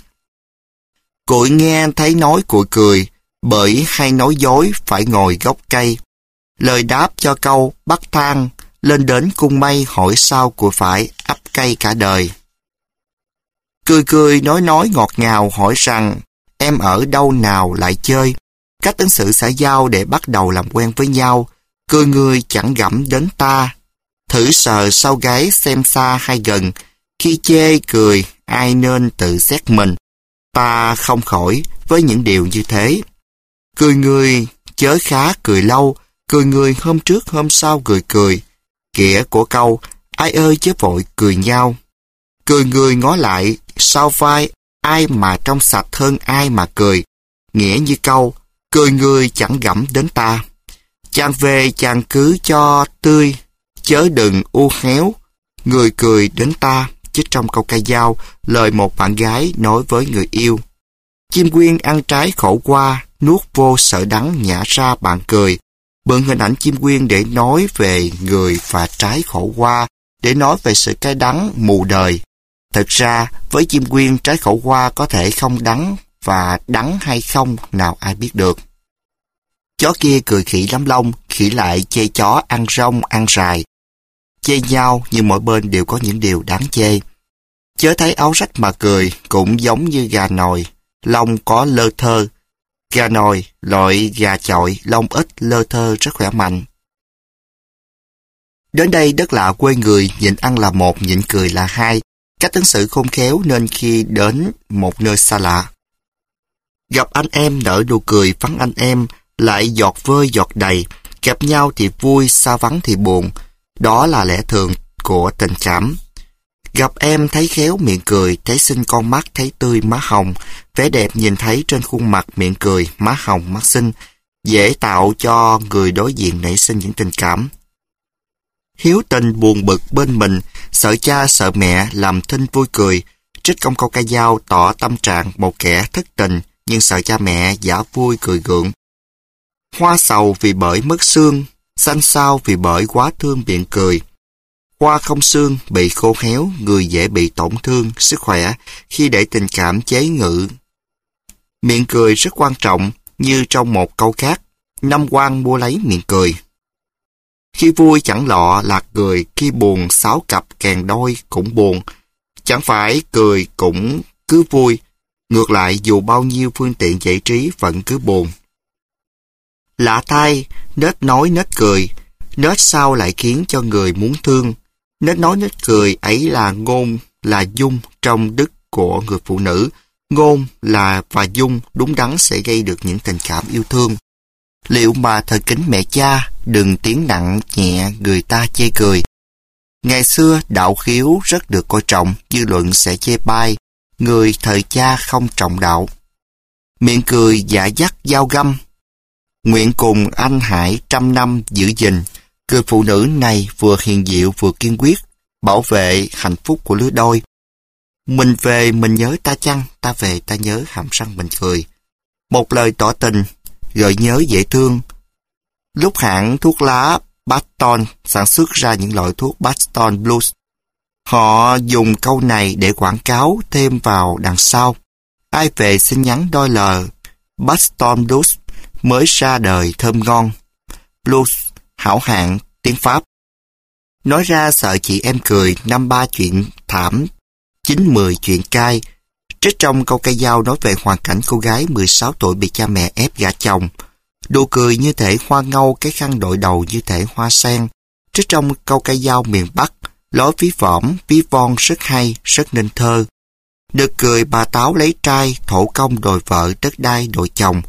Cụi nghe thấy nói cụi cười, bởi hay nói dối phải ngồi gốc cây. Lời đáp cho câu bắt thang, lên đến cung mây hỏi sao cụi phải ấp cây cả đời. Cười cười nói nói ngọt ngào hỏi rằng em ở đâu nào lại chơi. Cách ứng xử xã giao để bắt đầu làm quen với nhau. Cười người chẳng gẫm đến ta. Thử sờ sau gáy xem xa hay gần. Khi chê cười ai nên tự xét mình. Ta không khỏi với những điều như thế. Cười người chớ khá cười lâu. Cười người hôm trước hôm sau cười cười. Nghĩa của câu ai ơi chớ vội cười nhau. Cười người ngó lại sau vai ai mà trong sạch hơn ai mà cười. Nghĩa như câu cười người chẳng gẫm đến ta. Chàng về chàng cứ cho tươi, chớ đừng u héo, người cười đến ta. Trích trong câu ca dao, lời một bạn gái nói với người yêu. Chim quyên ăn trái khổ qua, nuốt vô sợ đắng nhả ra bạn cười. Mượn hình ảnh chim quyên để nói về người và trái khổ qua, để nói về sự cay đắng mù đời. Thực ra, với chim quyên trái khổ qua có thể không đắng, và đắng hay không nào ai biết được. Chó kia cười khỉ lắm lông, khỉ lại chê chó ăn rong ăn rài. Chê nhau nhưng mỗi bên đều có những điều đáng chê. Chớ thấy áo rách mà cười, cũng giống như gà nồi, lông có lơ thơ. Gà nồi, loại gà chọi, lông ít, lơ thơ rất khỏe mạnh. Đến đây đất lạ quê người, nhịn ăn là một, nhịn cười là hai. Cách ứng xử khôn khéo nên khi đến một nơi xa lạ. Gặp anh em nở nụ cười vắng anh em, lại giọt vơi giọt đầy. Gặp nhau thì vui, xa vắng thì buồn. Đó là lẽ thường của tình cảm. Gặp em thấy khéo miệng cười, thấy xinh con mắt, thấy tươi má hồng. Vẻ đẹp nhìn thấy trên khuôn mặt, miệng cười, má hồng, mắt xinh, dễ tạo cho người đối diện nảy sinh những tình cảm. Hiếu tình buồn bực bên mình, sợ cha sợ mẹ làm thinh vui cười. Trích công câu ca dao tỏ tâm trạng một kẻ thất tình, nhưng sợ cha mẹ giả vui cười gượng. Hoa sầu vì bởi mất xương, xanh xao vì bởi quá thương miệng cười. Hoa không xương bị khô héo, người dễ bị tổn thương sức khỏe khi để tình cảm chế ngự. Miệng cười rất quan trọng, như trong một câu khác, năm quan mua lấy miệng cười. Khi vui chẳng lọ lạc cười, khi buồn sáu cặp kèn đôi cũng buồn. Chẳng phải cười cũng cứ vui, ngược lại dù bao nhiêu phương tiện giải trí vẫn cứ buồn. Lạ thay, nết nói nết cười, nết sao lại khiến cho người muốn thương. Nết nói nết cười ấy là ngôn, là dung trong đức của người phụ nữ. Ngôn là và dung đúng đắn sẽ gây được những tình cảm yêu thương. Liệu mà thời kính mẹ cha, đừng tiếng nặng nhẹ người ta chê cười. Ngày xưa đạo khiếu rất được coi trọng, dư luận sẽ chê bai, người thời cha không trọng đạo. Miệng cười dạ dắt dao găm, nguyện cùng anh Hải trăm năm giữ gìn. Người phụ nữ này vừa hiền diệu vừa kiên quyết, bảo vệ hạnh phúc của lứa đôi. Mình về mình nhớ ta chăng, ta về ta nhớ hàm răng mình cười. Một lời tỏ tình, gợi nhớ dễ thương. Lúc hãng thuốc lá Batton sản xuất ra những loại thuốc Batton Blues, họ dùng câu này để quảng cáo thêm vào đằng sau. Ai về xin nhắn đôi lời. Batton Blues mới ra đời thơm ngon. Blues, hảo hạng, tiếng Pháp. Nói ra sợ chị em cười, năm ba chuyện thảm, chín mười chuyện cay. Trích trong câu ca dao nói về hoàn cảnh cô gái mười sáu tuổi bị cha mẹ ép gả chồng. Đùa cười như thể hoa ngâu, cái khăn đội đầu như thể hoa sen. Trích trong câu ca dao miền Bắc, lối ví võm, ví von rất hay, rất nên thơ. Được cười bà Táo lấy trai, thổ công đòi vợ, đất đai đòi chồng.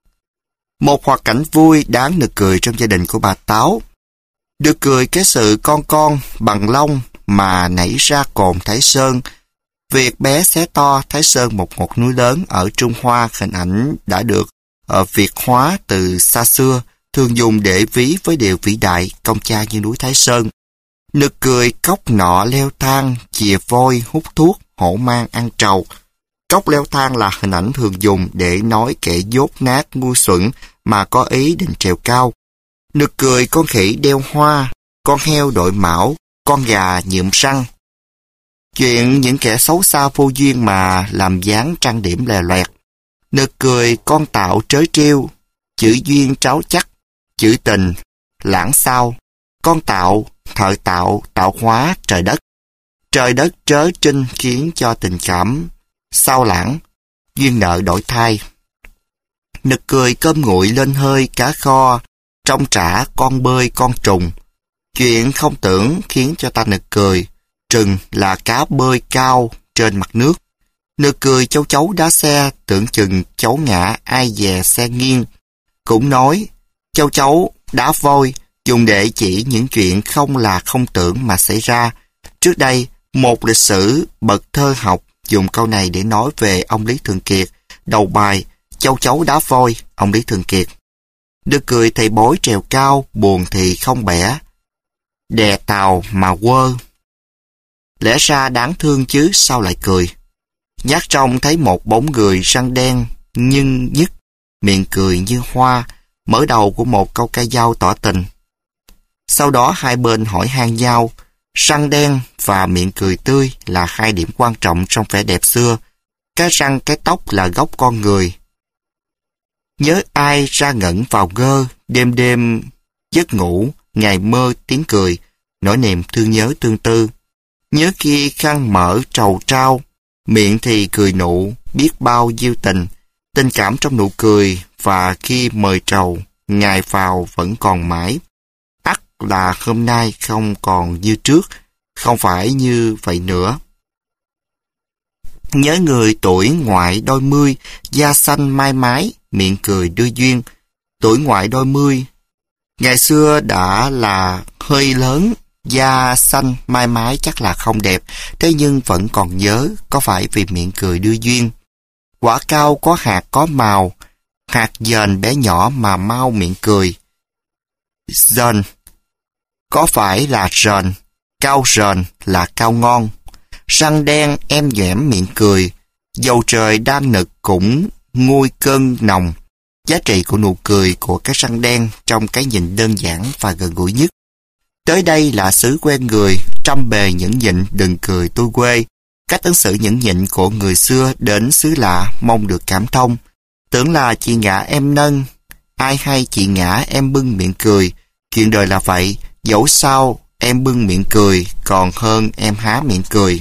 Một hoạt cảnh vui đáng nực cười trong gia đình của bà Táo. Được cười cái sự con con bằng lông mà nảy ra cồn Thái Sơn. Việc bé xé to Thái Sơn một ngọn núi lớn ở Trung Hoa, hình ảnh đã được ở Việt hóa từ xa xưa, thường dùng để ví với điều vĩ đại, công cha như núi Thái Sơn. Nực cười cốc nọ leo thang, chìa vôi hút thuốc, hổ mang ăn trầu. Cốc leo thang là hình ảnh thường dùng để nói kẻ dốt nát ngu xuẩn mà có ý định trèo cao. Nực cười con khỉ đeo hoa, con heo đội mão, con gà nhuộm răng. Chuyện những kẻ xấu xa vô duyên mà làm dáng trang điểm lè loẹt. Nực cười con tạo trớ trêu, chữ duyên tráo chắc, chữ tình, lãng sao. Con tạo, thợ tạo, tạo hóa trời đất. Trời đất trớ trinh khiến cho tình cảm sao lãng, duyên nợ đổi thay. Nực cười cơm nguội lên hơi cá kho, trong trả con bơi con trùng. Chuyện không tưởng khiến cho ta nực cười, trừng là cá bơi cao trên mặt nước. Nực cười châu chấu đá xe, tưởng chừng cháu ngã ai dè xe nghiêng. Cũng nói châu chấu đá vôi, dùng để chỉ những chuyện không là không tưởng mà xảy ra. Trước đây, một lịch sử bậc thơ học dùng câu này để nói về ông Lý Thường Kiệt, đầu bài châu chấu đá vôi, ông Lý Thường Kiệt. Được cười thầy bói trèo cao, buồn thì không bẻ, đè tàu mà quơ. Lẽ ra đáng thương chứ sao lại cười. Nhát trong thấy một bóng người răng đen nhưng nhức, miệng cười như hoa, mở đầu của một câu ca dao tỏ tình. Sau đó hai bên hỏi han nhau. Răng đen và miệng cười tươi là hai điểm quan trọng trong vẻ đẹp xưa. Cái răng cái tóc là gốc con người. Nhớ ai ra ngẩn vào gơ, đêm đêm giấc ngủ, ngày mơ tiếng cười, nỗi niềm thương nhớ tương tư. Nhớ khi khăn mở trầu trao, miệng thì cười nụ, biết bao diêu tình. Tình cảm trong nụ cười và khi mời trầu, ngày vào vẫn còn mãi. Ắt là hôm nay không còn như trước, không phải như vậy nữa. Nhớ người tuổi ngoại đôi mươi, da xanh mai mái, miệng cười đưa duyên. Tuổi ngoại đôi mươi, ngày xưa đã là hơi lớn, Da xanh mai mái chắc là không đẹp, thế nhưng vẫn còn nhớ, có phải vì miệng cười đưa duyên. Quả cau có hạt có màu, hạt dền bé nhỏ mà mau miệng cười. Dền, có phải là rền, cau rền là cau ngon. Răng đen em nhoẻm miệng cười, dầu trời đang nực cũng nguôi cơn nồng. Giá trị của nụ cười của cái răng đen trong cái nhìn đơn giản và gần gũi nhất. Tới đây là xứ quen người, trăm bề nhẫn nhịn đừng cười tôi quê. Cách ứng xử nhẫn nhịn của người xưa đến xứ lạ mong được cảm thông. Tưởng là chị ngã em nâng, ai hay chị ngã em bưng miệng cười. Chuyện đời là vậy, dẫu sao em bưng miệng cười còn hơn em há miệng cười.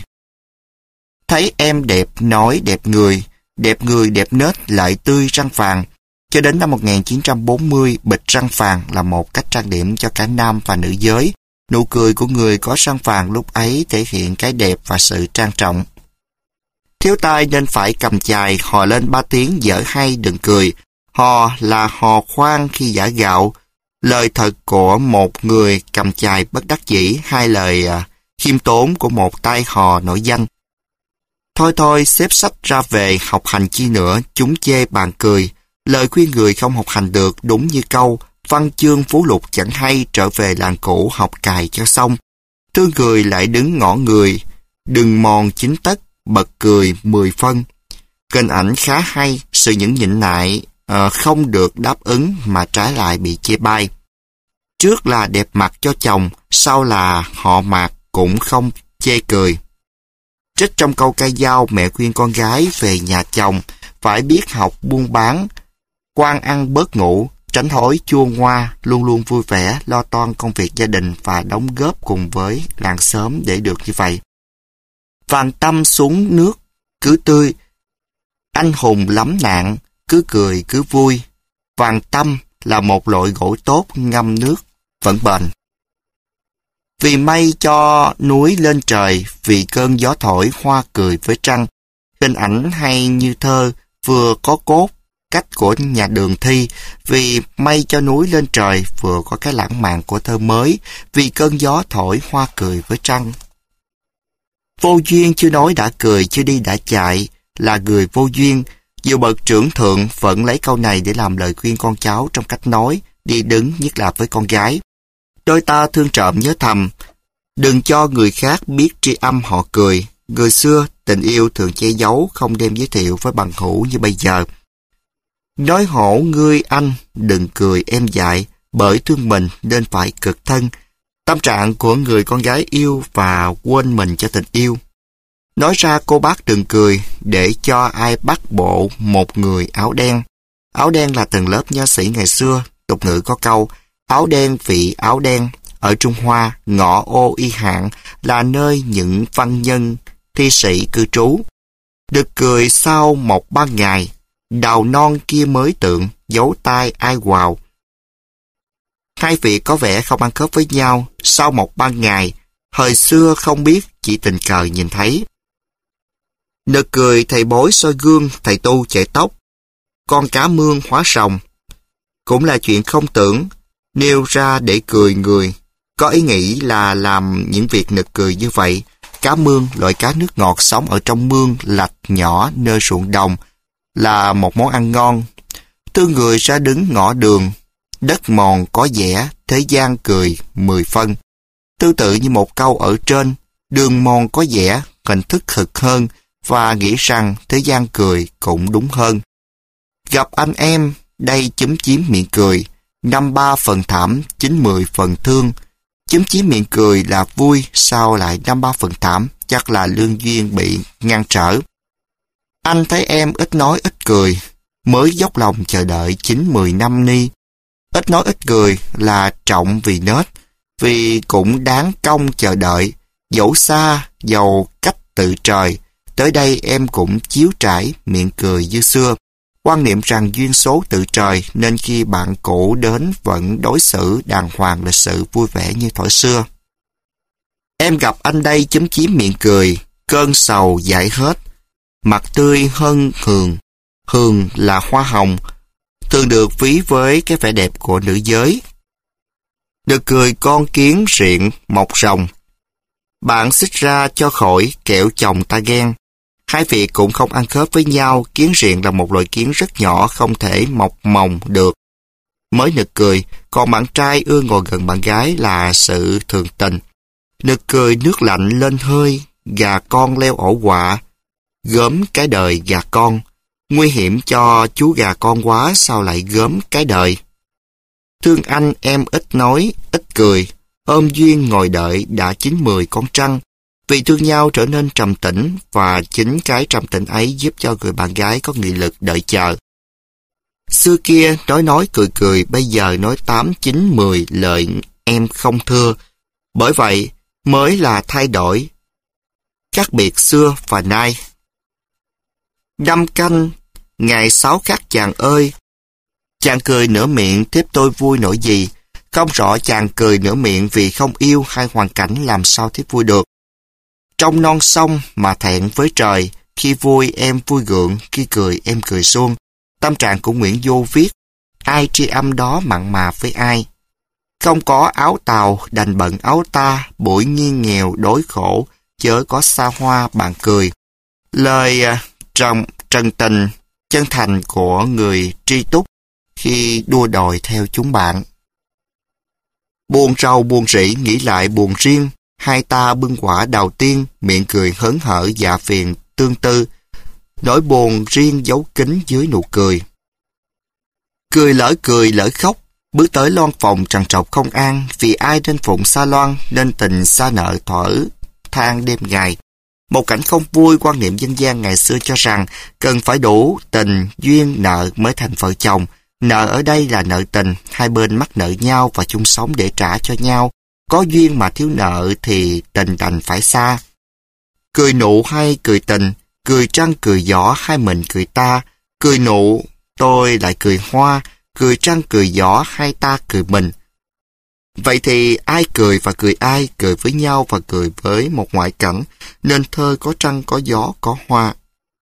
Thấy em đẹp nói đẹp người, đẹp người đẹp nết lại tươi răng vàng. Cho đến năm một nghìn chín trăm bốn mươi, bịch răng vàng là một cách trang điểm cho cả nam và nữ giới. Nụ cười của người có răng vàng lúc ấy thể hiện cái đẹp và sự trang trọng. Thiếu tai nên phải cầm chài hò lên ba tiếng dở hay đừng cười. Hò là hò khoan khi giã gạo. Lời thật của một người cầm chài bất đắc dĩ, hai lời à, khiêm tốn của một tay hò nổi danh. Thôi thôi, xếp sách ra về học hành chi nữa, chúng chê bàn cười. Lời khuyên người không học hành được đúng như câu văn chương phú lục chẳng hay, trở về làng cũ học cài cho xong. Thương người lại đứng ngõ người, đừng mòn chín tấc, bật cười mười phân. Kênh ảnh khá hay, sự nhẫn nhịn nại uh, không được đáp ứng mà trái lại bị chê bai. Trước là đẹp mặt cho chồng, sau là họ mạc cũng không chê cười. Trích trong câu ca dao mẹ khuyên con gái về nhà chồng phải biết học buôn bán, quan ăn bớt ngủ, tránh thói chua ngoa, luôn luôn vui vẻ, lo toan công việc gia đình và đóng góp cùng với làng xóm để được như vậy. Vàng tâm xuống nước, cứ tươi, anh hùng lắm nạn, cứ cười cứ vui. Vàng tâm là một loại gỗ tốt ngâm nước, vẫn bền. Vì mây cho núi lên trời, vì cơn gió thổi hoa cười với trăng. Hình ảnh hay như thơ, vừa có cốt, cách của nhà Đường Thi, vì mây cho núi lên trời, vừa có cái lãng mạn của thơ mới, vì cơn gió thổi hoa cười với trăng. Vô duyên chưa nói đã cười, chưa đi đã chạy, là người vô duyên. Dù bậc trưởng thượng vẫn lấy câu này để làm lời khuyên con cháu trong cách nói, đi đứng, nhất là với con gái. Đôi ta thương trộm nhớ thầm, đừng cho người khác biết tri âm họ cười. Người xưa, tình yêu thường che giấu, không đem giới thiệu với bằng hữu như bây giờ. Nói hổ ngươi anh, đừng cười em dại, bởi thương mình nên phải cực thân. Tâm trạng của người con gái yêu và quên mình cho tình yêu. Nói ra cô bác đừng cười, để cho ai bắt bộ một người áo đen. Áo đen là tầng lớp nho sĩ ngày xưa, tục ngữ có câu, áo đen vị áo đen. Ở Trung Hoa, ngõ ô y hạng là nơi những văn nhân, thi sĩ cư trú. Được cười sau một ban ngày, đào non kia mới tượng, giấu tai ai quào. Hai vị có vẻ không ăn khớp với nhau, sau một ban ngày, thời xưa không biết, chỉ tình cờ nhìn thấy. Nực cười thầy bói soi gương, thầy tu chạy tóc, con cá mương hóa rồng. Cũng là chuyện không tưởng, nêu ra để cười người. Có ý nghĩ là làm những việc nực cười như vậy. Cá mương, loại cá nước ngọt sống ở trong mương lạch nhỏ nơi ruộng đồng, là một món ăn ngon. Thương người ra đứng ngõ đường, đất mòn có vẻ, thế gian cười mười phân. Tương tự như một câu ở trên, đường mòn có vẻ, hình thức thực hơn, và nghĩ rằng thế gian cười cũng đúng hơn. Gặp anh em, đây chúm chím miệng cười, năm ba phần thảm, chín mười phần thương. Chúm chím miệng cười là vui, sao lại năm ba phần thảm, chắc là lương duyên bị ngăn trở. Anh thấy em ít nói ít cười, mới dốc lòng chờ đợi chín mười năm ni. Ít nói ít cười là trọng vì nết, vì cũng đáng công chờ đợi, dẫu xa, dầu cách tự trời. Tới đây em cũng chiếu trải, miệng cười như xưa. Quan niệm rằng duyên số tự trời, nên khi bạn cũ đến vẫn đối xử đàng hoàng lịch sự vui vẻ như thuở xưa. Em gặp anh đây chúm chím miệng cười, cơn sầu giải hết. Mặt tươi hơn hường. Hường là hoa hồng, thường được ví với cái vẻ đẹp của nữ giới. Nực cười con kiến riện mọc rồng. Bạn xích ra cho khỏi kẻo chồng ta ghen. Hai việc cũng không ăn khớp với nhau. Kiến riện là một loại kiến rất nhỏ, không thể mọc mồng được. Mới nực cười, còn bạn trai ưa ngồi gần bạn gái là sự thường tình. Nực cười nước lạnh lên hơi, gà con leo ổ quạ. Gớm cái đời gà con. Nguy hiểm cho chú gà con quá, sao lại gớm cái đời. Thương anh em ít nói, ít cười. Ôm duyên ngồi đợi đã chín mười con trăng. Vì thương nhau trở nên trầm tĩnh, và chính cái trầm tĩnh ấy giúp cho người bạn gái có nghị lực đợi chờ. Xưa kia nói nói cười cười, bây giờ nói tám chín mười lời em không thưa. Bởi vậy mới là thay đổi, khác biệt xưa và nay. Năm canh, ngày sáu khác chàng ơi. Chàng cười nửa miệng, tiếp tôi vui nổi gì. Không rõ chàng cười nửa miệng vì không yêu hay hoàn cảnh làm sao tiếp vui được. Trong non sông mà thẹn với trời, khi vui em vui gượng, khi cười em cười suông. Tâm trạng của Nguyễn Du viết, ai tri âm đó mặn mà với ai. Không có áo tàu, đành bận áo ta, bụi nghiêng nghèo đối khổ, chớ có xa hoa bạn cười. Lời trần, trần tình, chân thành của người tri túc khi đua đòi theo chúng bạn. Buồn rầu buồn rỉ, nghĩ lại buồn riêng, hai ta bưng quả đào tiên, miệng cười hớn hở dạ phiền tương tư. Nỗi buồn riêng giấu kín dưới nụ cười. Cười lỡ cười lỡ khóc, bước tới loan phòng trằn trọc không an, vì ai trên phụng xa loan, nên tình xa nợ thở than đêm ngày. Một cảnh không vui, quan niệm dân gian ngày xưa cho rằng cần phải đủ tình, duyên, nợ mới thành vợ chồng. Nợ ở đây là nợ tình, hai bên mắc nợ nhau và chung sống để trả cho nhau. Có duyên mà thiếu nợ thì tình đành phải xa. Cười nụ hay cười tình, cười trăng cười gió hai mình cười ta. Cười nụ tôi lại cười hoa, cười trăng cười gió hai ta cười mình. Vậy thì ai cười và cười ai, cười với nhau và cười với một ngoại cảnh, nên thơ có trăng có gió có hoa.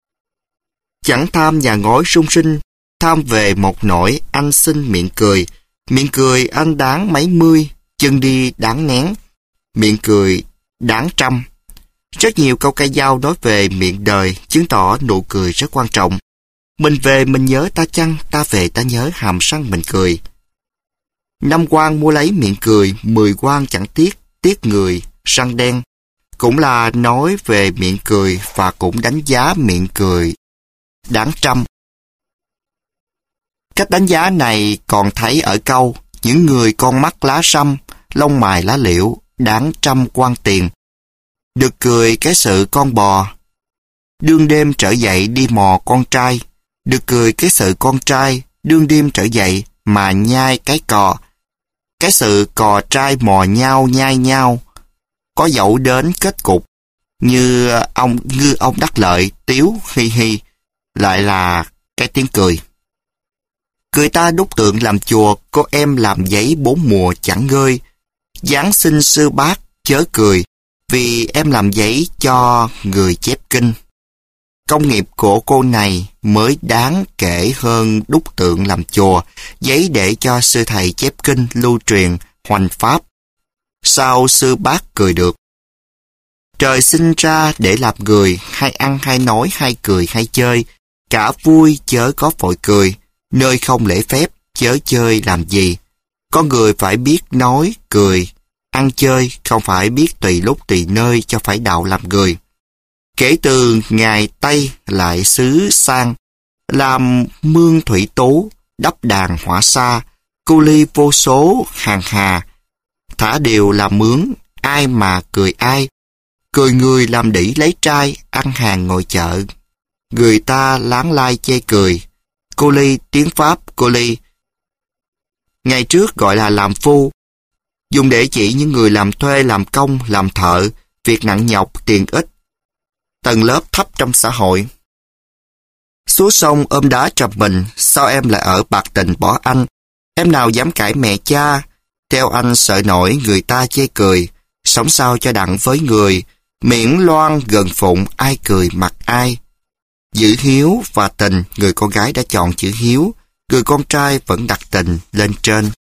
Chẳng tham nhà ngói sung sinh, tham về một nỗi anh xin miệng cười. Miệng cười anh đáng mấy mươi, chân đi đáng nén. Miệng cười đáng trăm. Rất nhiều câu ca dao nói về miệng đời, chứng tỏ nụ cười rất quan trọng. Mình về mình nhớ ta chăng, ta về ta nhớ hàm răng mình cười. Năm quan mua lấy miệng cười, mười quan chẳng tiếc, tiếc người, răng đen. Cũng là nói về miệng cười và cũng đánh giá miệng cười đáng trăm. Cách đánh giá này còn thấy ở câu, những người con mắt lá sâm, lông mày lá liễu, đáng trăm quan tiền. Được cười cái sự con bò, đương đêm trở dậy đi mò con trai. Được cười cái sự con trai, đương đêm trở dậy mà nhai cái cò. Cái sự cò trai mò nhau nhai nhau, có dẫu đến kết cục, như ông ngư ông đắc lợi, tiếu hi hi, lại là cái tiếng cười. Cười ta đúc tượng làm chùa, cô em làm giấy bốn mùa chẳng ngơi. Giáng sinh sư bác chớ cười, vì em làm giấy cho người chép kinh. Công nghiệp của cô này mới đáng kể hơn đúc tượng làm chùa, giấy để cho sư thầy chép kinh lưu truyền hoành pháp. Sao sư bác cười được? Trời sinh ra để làm người, hay ăn hay nói hay cười hay chơi. Cả vui chớ có vội cười, nơi không lễ phép chớ chơi làm gì. Con người phải biết nói, cười, ăn chơi, không phải biết tùy lúc tùy nơi cho phải đạo làm người. Kể từ ngày Tây lại xứ sang, làm mương thủy tú, đắp đàn hỏa xa, cu ly vô số hàng hà, thả đều làm mướn, ai mà cười ai. Cười người làm đĩ lấy trai, ăn hàng ngồi chợ. Người ta láng lai chê cười. Cô ly tiếng Pháp cô ly. Ngày trước gọi là làm phu, dùng để chỉ những người làm thuê, làm công, làm thợ, việc nặng nhọc, tiền ít, tầng lớp thấp trong xã hội. Xuống sông ôm đá trầm mình, sao em lại ở bạc tình bỏ anh? Em nào dám cãi mẹ cha? Theo anh sợ nổi người ta chê cười, sống sao cho đặng với người, miễn loan gần phụng ai cười mặt ai. Giữ hiếu và tình, người con gái đã chọn chữ hiếu, người con trai vẫn đặt tình lên trên.